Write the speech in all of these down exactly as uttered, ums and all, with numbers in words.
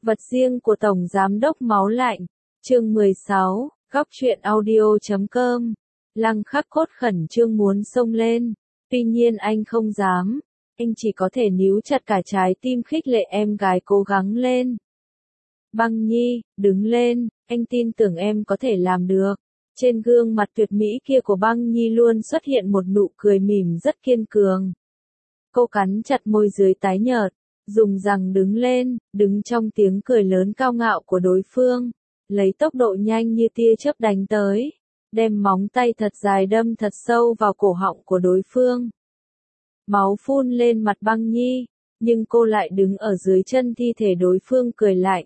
Vật riêng của Tổng Giám đốc Máu Lạnh, chương mười sáu, góc truyện audio chấm com. Lăng Khắc Cốt khẩn trương muốn xông lên, tuy nhiên anh không dám, anh chỉ có thể níu chặt cả trái tim khích lệ em gái cố gắng lên. Băng Nhi, đứng lên, anh tin tưởng em có thể làm được. Trên gương mặt tuyệt mỹ kia của Băng Nhi luôn xuất hiện một nụ cười mỉm rất kiên cường. Cô cắn chặt môi dưới tái nhợt, dùng răng đứng lên, đứng trong tiếng cười lớn cao ngạo của đối phương, lấy tốc độ nhanh như tia chớp đánh tới, đem móng tay thật dài đâm thật sâu vào cổ họng của đối phương. Máu phun lên mặt Băng Nhi, nhưng cô lại đứng ở dưới chân thi thể đối phương cười lạnh.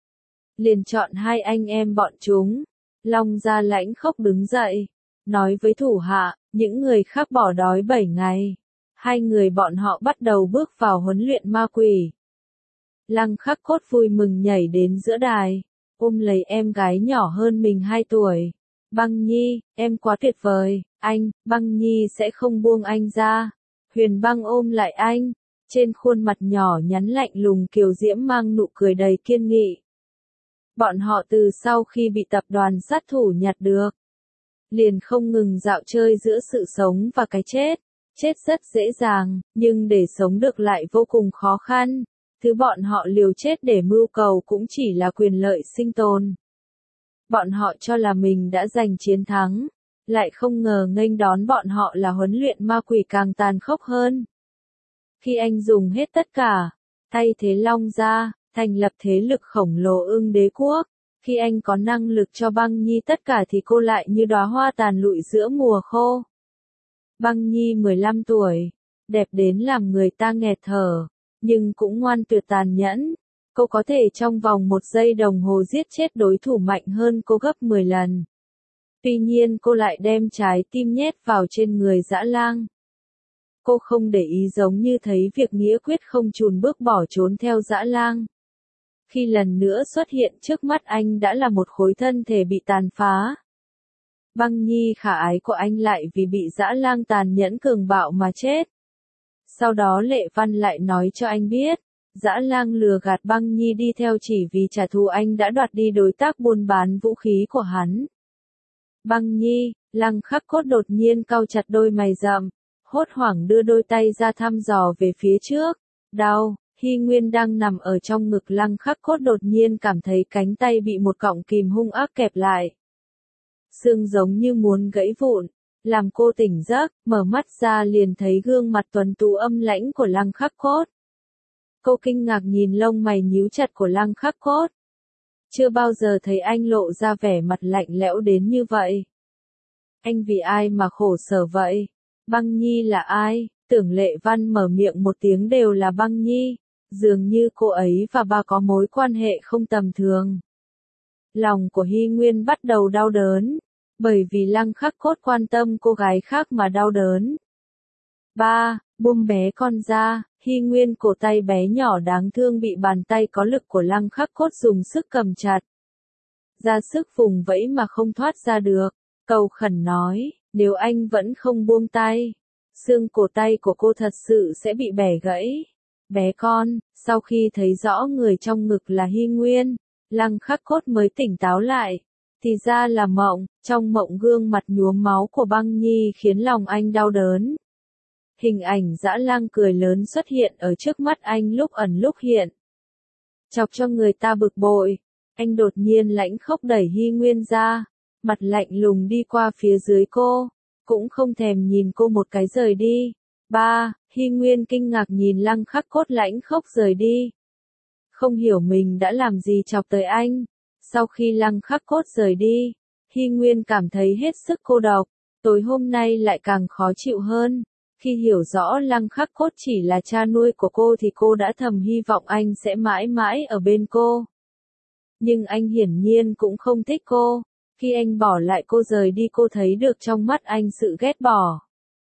Liền chọn hai anh em bọn chúng. Long Gia lãnh khốc đứng dậy, nói với thủ hạ, những người khác bỏ đói bảy ngày. Hai người bọn họ bắt đầu bước vào huấn luyện ma quỷ. Lăng Khắc Cốt vui mừng nhảy đến giữa đài, ôm lấy em gái nhỏ hơn mình hai tuổi. Băng Nhi, em quá tuyệt vời, anh, Băng Nhi sẽ không buông anh ra. Huyền Băng ôm lại anh, trên khuôn mặt nhỏ nhắn lạnh lùng kiều diễm mang nụ cười đầy kiên nghị. Bọn họ từ sau khi bị tập đoàn sát thủ nhặt được, liền không ngừng dạo chơi giữa sự sống và cái chết. Chết rất dễ dàng, nhưng để sống được lại vô cùng khó khăn. Thứ bọn họ liều chết để mưu cầu cũng chỉ là quyền lợi sinh tồn. Bọn họ cho là mình đã giành chiến thắng, lại không ngờ nghênh đón bọn họ là huấn luyện ma quỷ càng tàn khốc hơn. Khi anh dùng hết tất cả, thay thế Long Gia, thành lập thế lực khổng lồ Ưng Đế Quốc, khi anh có năng lực cho Băng Nhi tất cả thì cô lại như đóa hoa tàn lụi giữa mùa khô. Băng Nhi mười lăm tuổi, đẹp đến làm người ta nghẹt thở, nhưng cũng ngoan tuyệt tàn nhẫn. Cô có thể trong vòng một giây đồng hồ giết chết đối thủ mạnh hơn cô gấp mười lần. Tuy nhiên cô lại đem trái tim nhét vào trên người dã lang. Cô không để ý giống như thấy việc nghĩa quyết không chùn bước bỏ trốn theo dã lang. Khi lần nữa xuất hiện trước mắt anh đã là một khối thân thể bị tàn phá. Băng Nhi khả ái của anh lại vì bị dã lang tàn nhẫn cường bạo mà chết. Sau đó Lệ Văn lại nói cho anh biết, dã lang lừa gạt Băng Nhi đi theo chỉ vì trả thù anh đã đoạt đi đối tác buôn bán vũ khí của hắn. Băng Nhi, Lăng Khắc Cốt đột nhiên cau chặt đôi mày rậm, hốt hoảng đưa đôi tay ra thăm dò về phía trước. Đau, Hy Nguyên đang nằm ở trong ngực Lăng Khắc Cốt đột nhiên cảm thấy cánh tay bị một cọng kìm hung ác kẹp lại. Xương giống như muốn gãy vụn, làm cô tỉnh giấc, mở mắt ra liền thấy gương mặt tuấn tú âm lãnh của Lăng Khắc Cốt. Cô kinh ngạc nhìn lông mày nhíu chặt của Lăng Khắc Cốt. Chưa bao giờ thấy anh lộ ra vẻ mặt lạnh lẽo đến như vậy. Anh vì ai mà khổ sở vậy? Băng Nhi là ai? Tưởng Lệ Văn mở miệng một tiếng đều là Băng Nhi, dường như cô ấy và bà có mối quan hệ không tầm thường. Lòng của Hy Nguyên bắt đầu đau đớn, bởi vì Lăng Khắc Cốt quan tâm cô gái khác mà đau đớn. Ba, buông bé con ra, Hy Nguyên cổ tay bé nhỏ đáng thương bị bàn tay có lực của Lăng Khắc Cốt dùng sức cầm chặt. Ra sức vùng vẫy mà không thoát ra được, cầu khẩn nói, nếu anh vẫn không buông tay, xương cổ tay của cô thật sự sẽ bị bẻ gãy. Bé con, sau khi thấy rõ người trong ngực là Hy Nguyên, Lăng Khắc Cốt mới tỉnh táo lại, thì ra là mộng, trong mộng gương mặt nhuốm máu của Băng Nhi khiến lòng anh đau đớn. Hình ảnh dã lang cười lớn xuất hiện ở trước mắt anh lúc ẩn lúc hiện. Chọc cho người ta bực bội, anh đột nhiên lãnh khốc đẩy Hy Nguyên ra, mặt lạnh lùng đi qua phía dưới cô, cũng không thèm nhìn cô một cái rời đi. Ba, Hy Nguyên kinh ngạc nhìn Lăng Khắc Cốt lãnh khốc rời đi. Không hiểu mình đã làm gì chọc tới anh. Sau khi Lăng Khắc Cốt rời đi, Hy Nguyên cảm thấy hết sức cô độc, tối hôm nay lại càng khó chịu hơn. Khi hiểu rõ Lăng Khắc Cốt chỉ là cha nuôi của cô thì cô đã thầm hy vọng anh sẽ mãi mãi ở bên cô. Nhưng anh hiển nhiên cũng không thích cô. Khi anh bỏ lại cô rời đi cô thấy được trong mắt anh sự ghét bỏ.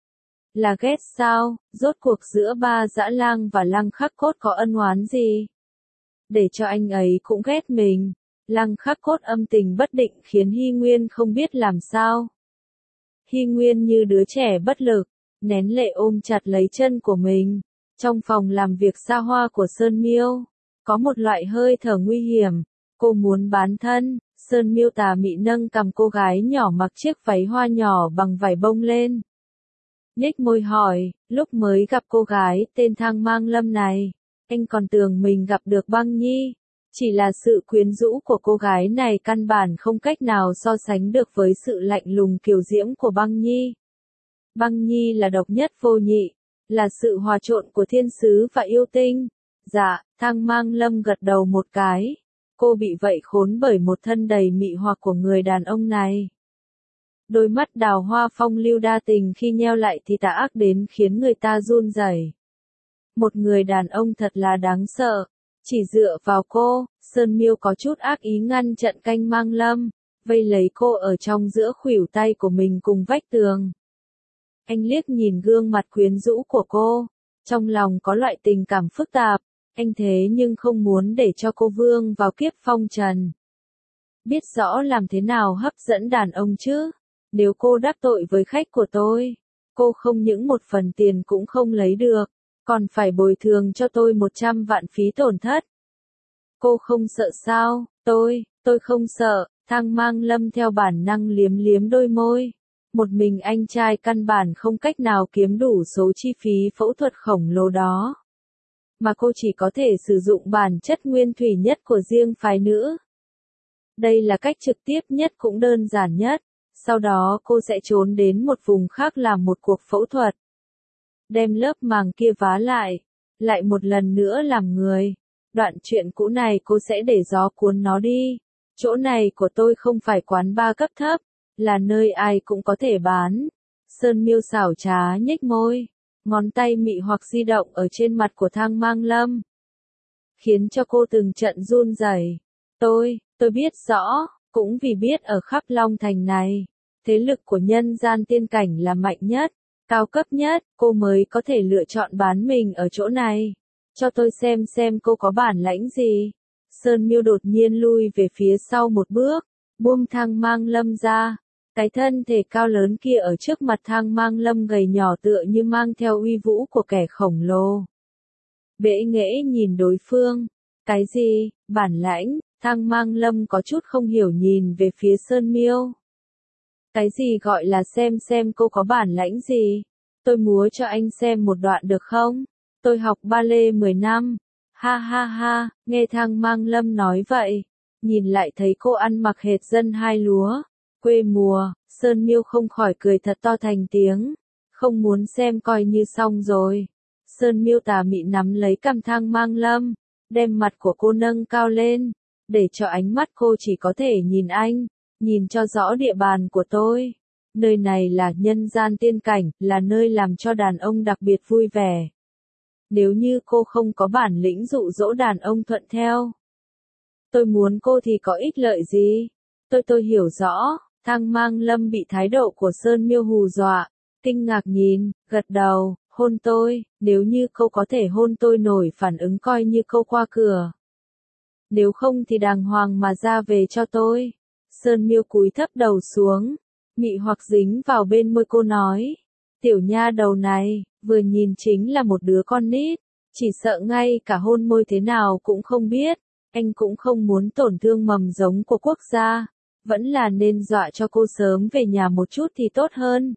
Là ghét sao? Rốt cuộc giữa ba dã lang và Lăng Khắc Cốt có ân oán gì? Để cho anh ấy cũng ghét mình. Lăng Khắc Cốt âm tình bất định khiến Hy Nguyên không biết làm sao. Hy Nguyên như đứa trẻ bất lực, nén lệ ôm chặt lấy chân của mình. Trong phòng làm việc xa hoa của Sơn Miêu, Có một loại hơi thở nguy hiểm, cô muốn bán thân. Sơn Miêu tà mị nâng cầm cô gái nhỏ mặc chiếc váy hoa nhỏ bằng vải bông lên. Nhếch môi hỏi, lúc mới gặp cô gái tên Thang Mang Lâm này, anh còn tưởng mình gặp được Băng Nhi. Chỉ là sự quyến rũ của cô gái này căn bản không cách nào so sánh được với sự lạnh lùng kiều diễm của Băng Nhi. Băng Nhi là độc nhất vô nhị, là sự hòa trộn của thiên sứ và yêu tinh. Dạ, Thang Mang Lâm gật đầu một cái. Cô bị vậy khốn bởi một thân đầy mị hoặc của người đàn ông này. Đôi mắt đào hoa phong lưu đa tình khi nheo lại thì tà ác đến khiến người ta run rẩy. Một người đàn ông thật là đáng sợ. Chỉ dựa vào cô, Sơn Miêu có chút ác ý ngăn trận Canh Mang Lâm, vây lấy cô ở trong giữa khuỷu tay của mình cùng vách tường. Anh liếc nhìn gương mặt quyến rũ của cô, trong lòng có loại tình cảm phức tạp, anh thế nhưng không muốn để cho cô vương vào kiếp phong trần. Biết rõ làm thế nào hấp dẫn đàn ông chứ, nếu cô đắc tội với khách của tôi, cô không những một phần tiền cũng không lấy được, còn phải bồi thường cho tôi một trăm vạn phí tổn thất. Cô không sợ sao? Tôi, tôi không sợ. Thang Mang Lâm theo bản năng liếm liếm đôi môi. Một mình anh trai căn bản không cách nào kiếm đủ số chi phí phẫu thuật khổng lồ đó. Mà cô chỉ có thể sử dụng bản chất nguyên thủy nhất của riêng phái nữ. Đây là cách trực tiếp nhất cũng đơn giản nhất. Sau đó cô sẽ trốn đến một vùng khác làm một cuộc phẫu thuật. Đem lớp màng kia vá lại, lại một lần nữa làm người. Đoạn chuyện cũ này cô sẽ để gió cuốn nó đi. Chỗ này của tôi không phải quán bar cấp thấp, là nơi ai cũng có thể bán. Sơn Miêu xảo trá nhếch môi, ngón tay mị hoặc di động ở trên mặt của Thang Mang Lâm, khiến cho cô từng trận run rẩy. Tôi, tôi biết rõ, cũng vì biết ở khắp Long Thành này, thế lực của nhân gian tiên cảnh là mạnh nhất, cao cấp nhất, cô mới có thể lựa chọn bán mình ở chỗ này. Cho tôi xem xem cô có bản lãnh gì. Sơn Miêu đột nhiên lui về phía sau một bước, buông Thang Mang Lâm ra. Cái thân thể cao lớn kia ở trước mặt Thang Mang Lâm gầy nhỏ tựa như mang theo uy vũ của kẻ khổng lồ. Bẽ nghễ nhìn đối phương. Cái gì, bản lãnh? Thang Mang Lâm có chút không hiểu nhìn về phía Sơn Miêu. Cái gì gọi là xem xem cô có bản lãnh gì? Tôi múa cho anh xem một đoạn được không? Tôi học ballet mười năm. Ha ha ha, nghe Thang Mang Lâm nói vậy. Nhìn lại thấy cô ăn mặc hệt dân hai lúa. Quê mùa, Sơn Miêu không khỏi cười thật to thành tiếng. Không muốn xem coi như xong rồi. Sơn Miêu tà mị nắm lấy cằm Thang Mang Lâm, đem mặt của cô nâng cao lên, để cho ánh mắt cô chỉ có thể nhìn anh, nhìn cho rõ địa bàn của tôi. Nơi này là nhân gian tiên cảnh, là nơi làm cho đàn ông đặc biệt vui vẻ. Nếu như cô không có bản lĩnh dụ dỗ đàn ông thuận theo, tôi muốn cô thì có ích lợi gì? Tôi tôi hiểu rõ. Thang Mang Lâm bị thái độ của Sơn Miêu hù dọa, kinh ngạc nhìn, gật đầu, hôn tôi, nếu như cô có thể hôn tôi nổi phản ứng coi như câu qua cửa. Nếu không thì đàng hoàng mà ra về cho tôi. Sơn Miêu cúi thấp đầu xuống, mị hoặc dính vào bên môi cô nói, tiểu nha đầu này, vừa nhìn chính là một đứa con nít, chỉ sợ ngay cả hôn môi thế nào cũng không biết, anh cũng không muốn tổn thương mầm giống của quốc gia. Vẫn là nên dọa cho cô sớm về nhà một chút thì tốt hơn.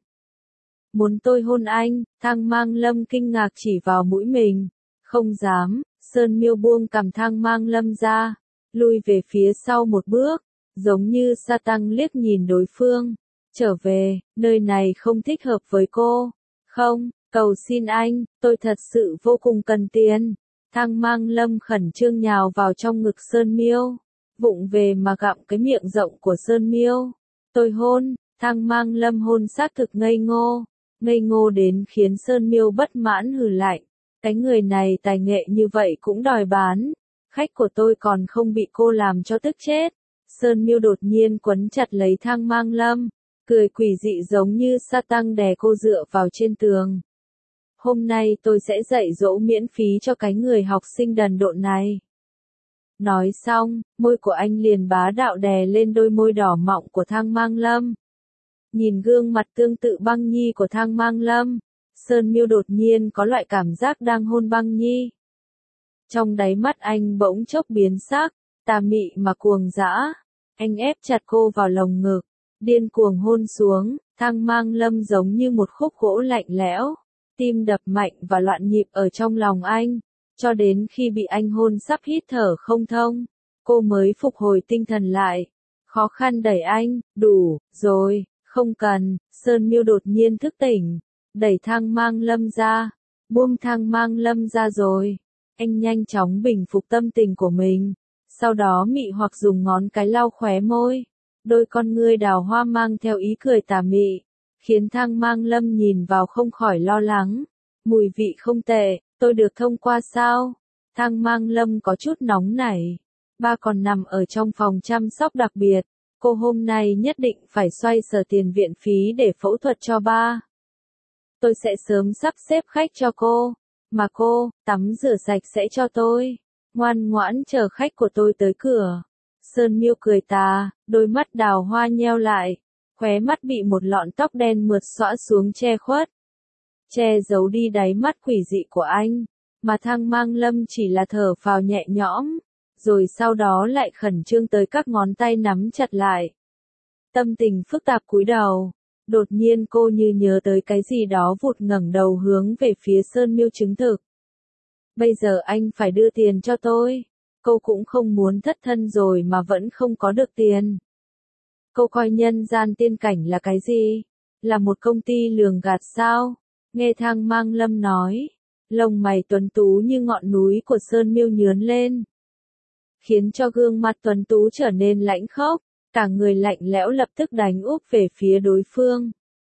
Muốn tôi hôn anh? Thang Mang Lâm kinh ngạc chỉ vào mũi mình. Không dám. Sơn Miêu buông cằm Thang Mang Lâm ra, lui về phía sau một bước, giống như sa tăng liếc nhìn đối phương. Trở về, nơi này không thích hợp với cô. Không, cầu xin anh, tôi thật sự vô cùng cần tiền. Thang Mang Lâm khẩn trương nhào vào trong ngực Sơn Miêu, vụng về mà gặm cái miệng rộng của Sơn Miêu. Tôi hôn. Thang Mang Lâm hôn xác thực ngây ngô, ngây ngô đến khiến Sơn Miêu bất mãn hừ lạnh. Cái người này tài nghệ như vậy cũng đòi bán. Khách của tôi còn không bị cô làm cho tức chết. Sơn Miêu đột nhiên quấn chặt lấy Thang Mang Lâm, cười quỷ dị giống như sa tăng đè cô dựa vào trên tường. Hôm nay tôi sẽ dạy dỗ miễn phí cho cái người học sinh đần độn này. Nói xong, môi của anh liền bá đạo đè lên đôi môi đỏ mọng của Thang Mang Lâm. Nhìn gương mặt tương tự Băng Nhi của Thang Mang Lâm, Sơn Miêu đột nhiên có loại cảm giác đang hôn Băng Nhi. Trong đáy mắt anh bỗng chốc biến sắc, tà mị mà cuồng dã. Anh ép chặt cô vào lồng ngực, điên cuồng hôn xuống, Thang Mang Lâm giống như một khúc gỗ lạnh lẽo, tim đập mạnh và loạn nhịp ở trong lòng anh, cho đến khi bị anh hôn sắp hít thở không thông, cô mới phục hồi tinh thần lại, khó khăn đẩy anh, đủ, rồi, không cần. Sơn Miêu đột nhiên thức tỉnh, đẩy Thang Mang Lâm ra, buông Thang Mang Lâm ra rồi. Anh nhanh chóng bình phục tâm tình của mình, sau đó mị hoặc dùng ngón cái lau khóe môi, đôi con ngươi đào hoa mang theo ý cười tà mị, khiến Thang Mang Lâm nhìn vào không khỏi lo lắng. Mùi vị không tệ, tôi được thông qua sao? Thang Mang Lâm có chút nóng nảy. Ba còn nằm ở trong phòng chăm sóc đặc biệt, cô hôm nay nhất định phải xoay sở tiền viện phí để phẫu thuật cho ba. Tôi sẽ sớm sắp xếp khách cho cô, mà cô, tắm rửa sạch sẽ cho tôi, ngoan ngoãn chờ khách của tôi tới cửa. Sơn Miêu cười tà, đôi mắt đào hoa nheo lại, khóe mắt bị một lọn tóc đen mượt xõa xuống che khuất, che giấu đi đáy mắt quỷ dị của anh, mà Thang Mang Lâm chỉ là thở phào nhẹ nhõm, rồi sau đó lại khẩn trương tới các ngón tay nắm chặt lại. Tâm tình phức tạp cúi đầu, đột nhiên cô như nhớ tới cái gì đó vụt ngẩng đầu hướng về phía Sơn Miêu chứng thực. Bây giờ anh phải đưa tiền cho tôi. Cô cũng không muốn thất thân rồi mà vẫn không có được tiền. Cô coi nhân gian tiên cảnh là cái gì? Là một công ty lường gạt sao? Nghe Thang Mang Lâm nói, lông mày tuấn tú như ngọn núi của Sơn Miêu nhướn lên, khiến cho gương mặt tuấn tú trở nên lãnh khốc, cả người lạnh lẽo lập tức đánh úp về phía đối phương.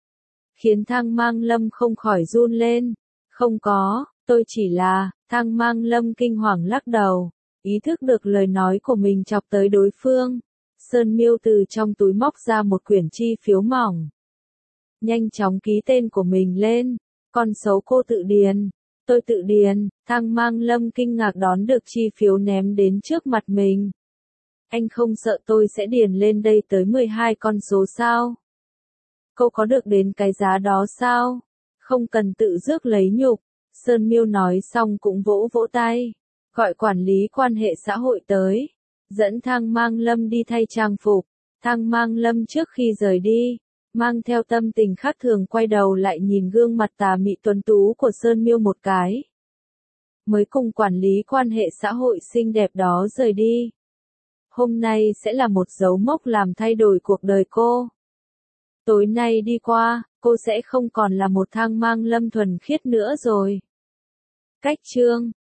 Khiến Thang Mang Lâm không khỏi run lên. Không có, tôi chỉ là, Thang Mang Lâm kinh hoàng lắc đầu, ý thức được lời nói của mình chọc tới đối phương. Sơn Miêu từ trong túi móc ra một quyển chi phiếu mỏng, nhanh chóng ký tên của mình lên. Con xấu cô tự điền. Tôi tự điền. Thang Mang Lâm kinh ngạc đón được chi phiếu ném đến trước mặt mình. Anh không sợ tôi sẽ điền lên đây tới mười hai con số sao? Cô có được đến cái giá đó sao? Không cần tự rước lấy nhục. Sơn Miêu nói xong cũng vỗ vỗ tay, gọi quản lý quan hệ xã hội tới, dẫn Thang Mang Lâm đi thay trang phục. Thang Mang Lâm trước khi rời đi, mang theo tâm tình khác thường quay đầu lại nhìn gương mặt tà mị tuấn tú của Sơn Miêu một cái. Mới cùng quản lý quan hệ xã hội xinh đẹp đó rời đi. Hôm nay sẽ là một dấu mốc làm thay đổi cuộc đời cô. Tối nay đi qua, cô sẽ không còn là một Thang Mang Lâm thuần khiết nữa rồi. Cách chương